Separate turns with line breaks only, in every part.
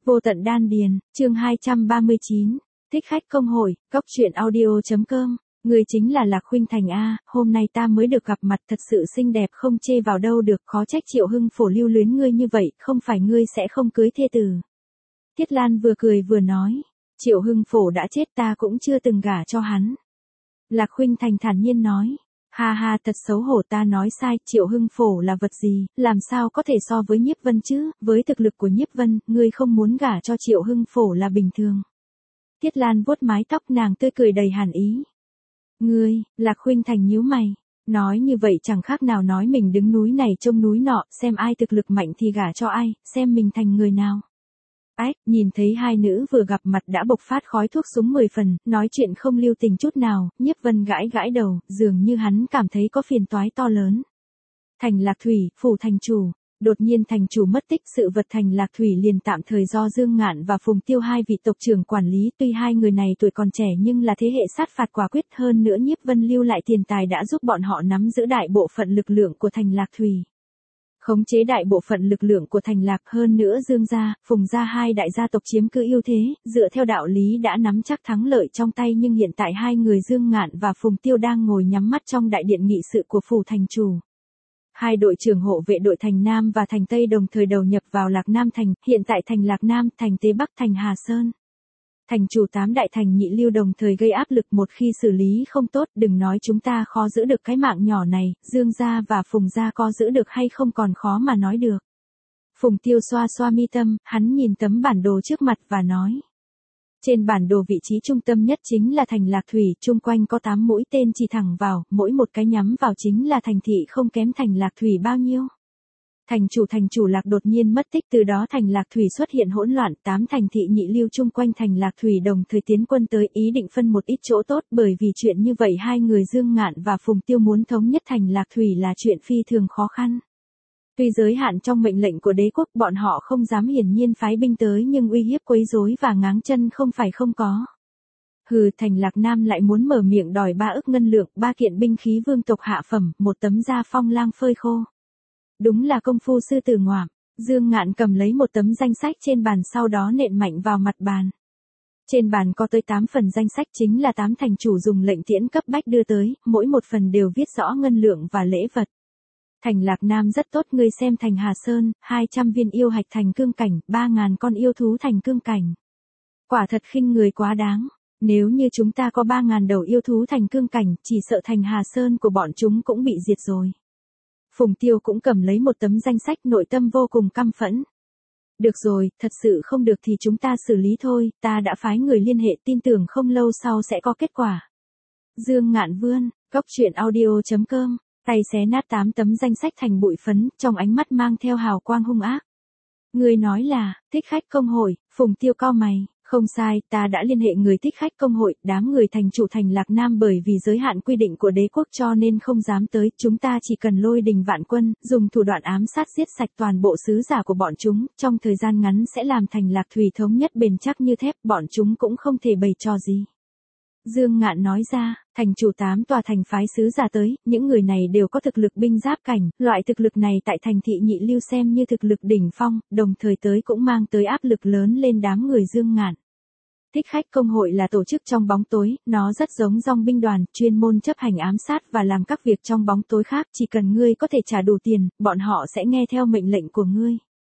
Vô tận đan điền, chương 239, thích khách công hội, góc truyện audio.com. Người chính là Lạc Khuynh Thành a, hôm nay ta mới được gặp mặt, thật sự xinh đẹp không chê vào đâu được, khó trách Triệu Hưng Phổ lưu luyến ngươi như vậy, không phải ngươi sẽ không cưới thê tử. Tiết Lan vừa cười vừa nói, Triệu Hưng Phổ đã chết ta cũng chưa từng gả cho hắn. Lạc Khuynh Thành thản nhiên nói, ha ha, thật xấu hổ, ta nói sai, Triệu Hưng Phổ là vật gì, làm sao có thể so với Nhiếp Vân chứ, với thực lực của Nhiếp Vân, ngươi không muốn gả cho Triệu Hưng Phổ là bình thường. Tiết Lan vuốt mái tóc, nàng tươi cười đầy hàn ý. Ngươi, Lạc Khuynh Thành nhíu mày, nói như vậy chẳng khác nào nói mình đứng núi này trông núi nọ, xem ai thực lực mạnh thì gả cho ai, xem mình thành người nào. Ách, nhìn thấy hai nữ vừa gặp mặt đã bộc phát khói thuốc súng 10 phần, nói chuyện không lưu tình chút nào, Nhiếp Vân gãi gãi đầu, dường như hắn cảm thấy có phiền toái to lớn. Thành Lạc Thủy, phủ thành chủ, đột nhiên thành chủ mất tích, sự vật Thành Lạc Thủy liền tạm thời do Dương Ngạn và Phùng Tiêu hai vị tộc trưởng quản lý, tuy hai người này tuổi còn trẻ nhưng là thế hệ sát phạt quả quyết, hơn nữa Nhiếp Vân lưu lại tiền tài đã giúp bọn họ nắm giữ đại bộ phận lực lượng của Thành Lạc Thủy. Khống chế đại bộ phận lực lượng của Thành Lạc, hơn nữa Dương gia, Phùng gia hai đại gia tộc chiếm cứ ưu thế, dựa theo đạo lý đã nắm chắc thắng lợi trong tay, nhưng hiện tại hai người Dương Ngạn và Phùng Tiêu đang ngồi nhắm mắt trong đại điện nghị sự của phủ thành chủ. Hai đội trưởng hộ vệ đội Thành Nam và Thành Tây đồng thời đầu nhập vào Lạc Nam thành, hiện tại Thành Lạc Nam, Thành Tây Bắc, Thành Hà Sơn. Thành chủ tám đại thành nhị lưu đồng thời gây áp lực, một khi xử lý không tốt, đừng nói chúng ta khó giữ được cái mạng nhỏ này, Dương gia và Phùng gia có giữ được hay không còn khó mà nói được. Phùng Tiêu xoa xoa mi tâm, hắn nhìn tấm bản đồ trước mặt và nói. Trên bản đồ vị trí trung tâm nhất chính là Thành Lạc Thủy, chung quanh có 8 mũi tên chỉ thẳng vào, mỗi một cái nhắm vào chính là thành thị, không kém Thành Lạc Thủy bao nhiêu. Thành chủ Lạc đột nhiên mất tích, từ đó Thành Lạc Thủy xuất hiện hỗn loạn, 8 thành thị nhị lưu chung quanh Thành Lạc Thủy đồng thời tiến quân tới, ý định phân một ít chỗ tốt, bởi vì chuyện như vậy hai người Dương Ngạn và Phùng Tiêu muốn thống nhất Thành Lạc Thủy là chuyện phi thường khó khăn. Tuy giới hạn trong mệnh lệnh của đế quốc, bọn họ không dám hiển nhiên phái binh tới, nhưng uy hiếp quấy rối và ngáng chân không phải không có. Hừ, Thành Lạc Nam lại muốn mở miệng đòi 3 ức ngân lượng, 3 kiện binh khí vương tộc hạ phẩm, một tấm da phong lang phơi khô. Đúng là công phu sư tử ngoạm. Dương Ngạn cầm lấy một tấm danh sách trên bàn, sau đó nện mạnh vào mặt bàn. Trên bàn có tới 8 phần danh sách, chính là 8 thành chủ dùng lệnh tiễn cấp bách đưa tới, mỗi một phần đều viết rõ ngân lượng và lễ vật. Thành Lạc Nam rất tốt, ngươi xem Thành Hà Sơn, 200 viên yêu hạch thành cương cảnh, 3.000 con yêu thú thành cương cảnh. Quả thật khinh người quá đáng, nếu như chúng ta có 3.000 đầu yêu thú thành cương cảnh, chỉ sợ Thành Hà Sơn của bọn chúng cũng bị diệt rồi. Phùng Tiêu cũng cầm lấy một tấm danh sách, nội tâm vô cùng căm phẫn. Được rồi, thật sự không được thì chúng ta xử lý thôi, ta đã phái người liên hệ, tin tưởng không lâu sau sẽ có kết quả. Dương Ngạn vươn, góc truyện audio.com, tay xé nát 8 tấm danh sách thành bụi phấn, trong ánh mắt mang theo hào quang hung ác. Người nói là, thích khách công hội, Phùng Tiêu cau mày. Không sai, ta đã liên hệ người thích khách công hội, đám người thành chủ Thành Lạc Nam bởi vì giới hạn quy định của đế quốc cho nên không dám tới, chúng ta chỉ cần lôi đình vạn quân, dùng thủ đoạn ám sát giết sạch toàn bộ sứ giả của bọn chúng, trong thời gian ngắn sẽ làm Thành Lạc Thủy thống nhất bền chắc như thép, bọn chúng cũng không thể bày trò gì. Dương Ngạn nói ra, thành chủ 8 tòa thành phái sứ giả tới, những người này đều có thực lực binh giáp cảnh, loại thực lực này tại thành thị nhị lưu xem như thực lực đỉnh phong, đồng thời tới cũng mang tới áp lực lớn lên đám người Dương Ngạn. Thích khách công hội là tổ chức trong bóng tối, nó rất giống dòng binh đoàn, chuyên môn chấp hành ám sát và làm các việc trong bóng tối khác, chỉ cần ngươi có thể trả đủ tiền, bọn họ sẽ nghe theo mệnh lệnh của ngươi.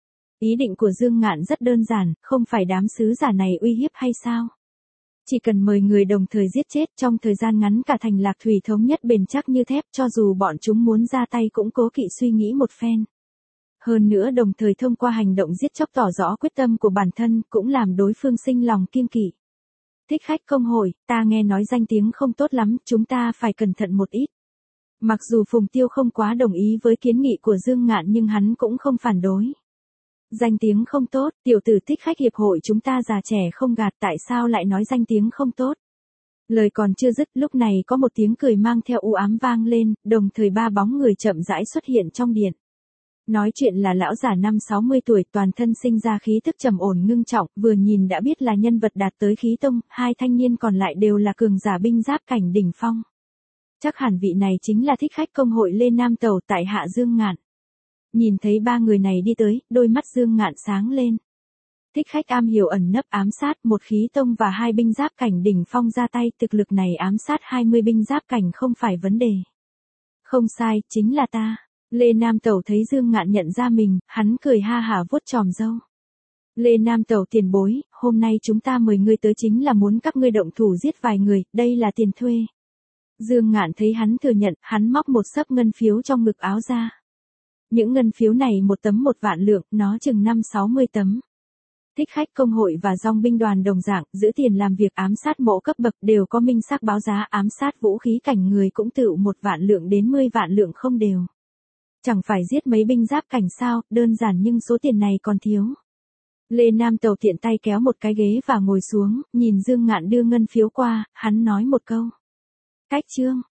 Ý định của Dương Ngạn rất đơn giản, không phải đám sứ giả này uy hiếp hay sao? Chỉ cần mời người đồng thời giết chết, trong thời gian ngắn cả Thành Lạc Thủy thống nhất bền chắc như thép, cho dù bọn chúng muốn ra tay cũng cố kỵ suy nghĩ một phen. Hơn nữa đồng thời thông qua hành động giết chóc tỏ rõ quyết tâm của bản thân, cũng làm đối phương sinh lòng kiêng kỵ. Thích khách công hội, ta nghe nói danh tiếng không tốt lắm, chúng ta phải cẩn thận một ít. Mặc dù Phùng Tiêu không quá đồng ý với kiến nghị của Dương Ngạn nhưng hắn cũng không phản đối. Danh tiếng không tốt, tiểu tử thích khách hiệp hội chúng ta già trẻ không gạt, tại sao lại nói danh tiếng không tốt? Lời còn chưa dứt, lúc này có một tiếng cười mang theo u ám vang lên, đồng thời 3 bóng người chậm rãi xuất hiện trong điện. Nói chuyện là lão giả 50-60 tuổi, toàn thân sinh ra khí tức trầm ổn ngưng trọng, vừa nhìn đã biết là nhân vật đạt tới khí tông, 2 thanh niên còn lại đều là cường giả binh giáp cảnh đỉnh phong. Chắc hẳn vị này chính là thích khách công hội Lê Nam Tầu tại hạ Dương Ngạn. Nhìn thấy 3 người này đi tới, đôi mắt Dương Ngạn sáng lên. Thích khách am hiểu ẩn nấp ám sát, một khí tông và 2 binh giáp cảnh đỉnh phong ra tay, thực lực này ám sát 20 binh giáp cảnh không phải vấn đề. Không sai, chính là ta. Lê Nam Tẩu thấy Dương Ngạn nhận ra mình, hắn cười ha hả vuốt chòm râu. Lê Nam Tẩu tiền bối, hôm nay chúng ta mời ngươi tới chính là muốn các ngươi động thủ giết vài người, đây là tiền thuê. Dương Ngạn thấy hắn thừa nhận, hắn móc một xấp ngân phiếu trong ngực áo ra. Những ngân phiếu này một tấm 1 vạn lượng, nó chừng 5-60 tấm. Thích khách công hội và dòng binh đoàn đồng dạng, giữ tiền làm việc ám sát mộ cấp bậc đều có minh xác báo giá, ám sát vũ khí cảnh người cũng tự 1 vạn lượng đến 10 vạn lượng không đều. Chẳng phải giết mấy binh giáp cảnh sao, đơn giản nhưng số tiền này còn thiếu. Lê Nam Tẩu tiện tay kéo một cái ghế và ngồi xuống, nhìn Dương Ngạn đưa ngân phiếu qua, hắn nói một câu. Cách trương,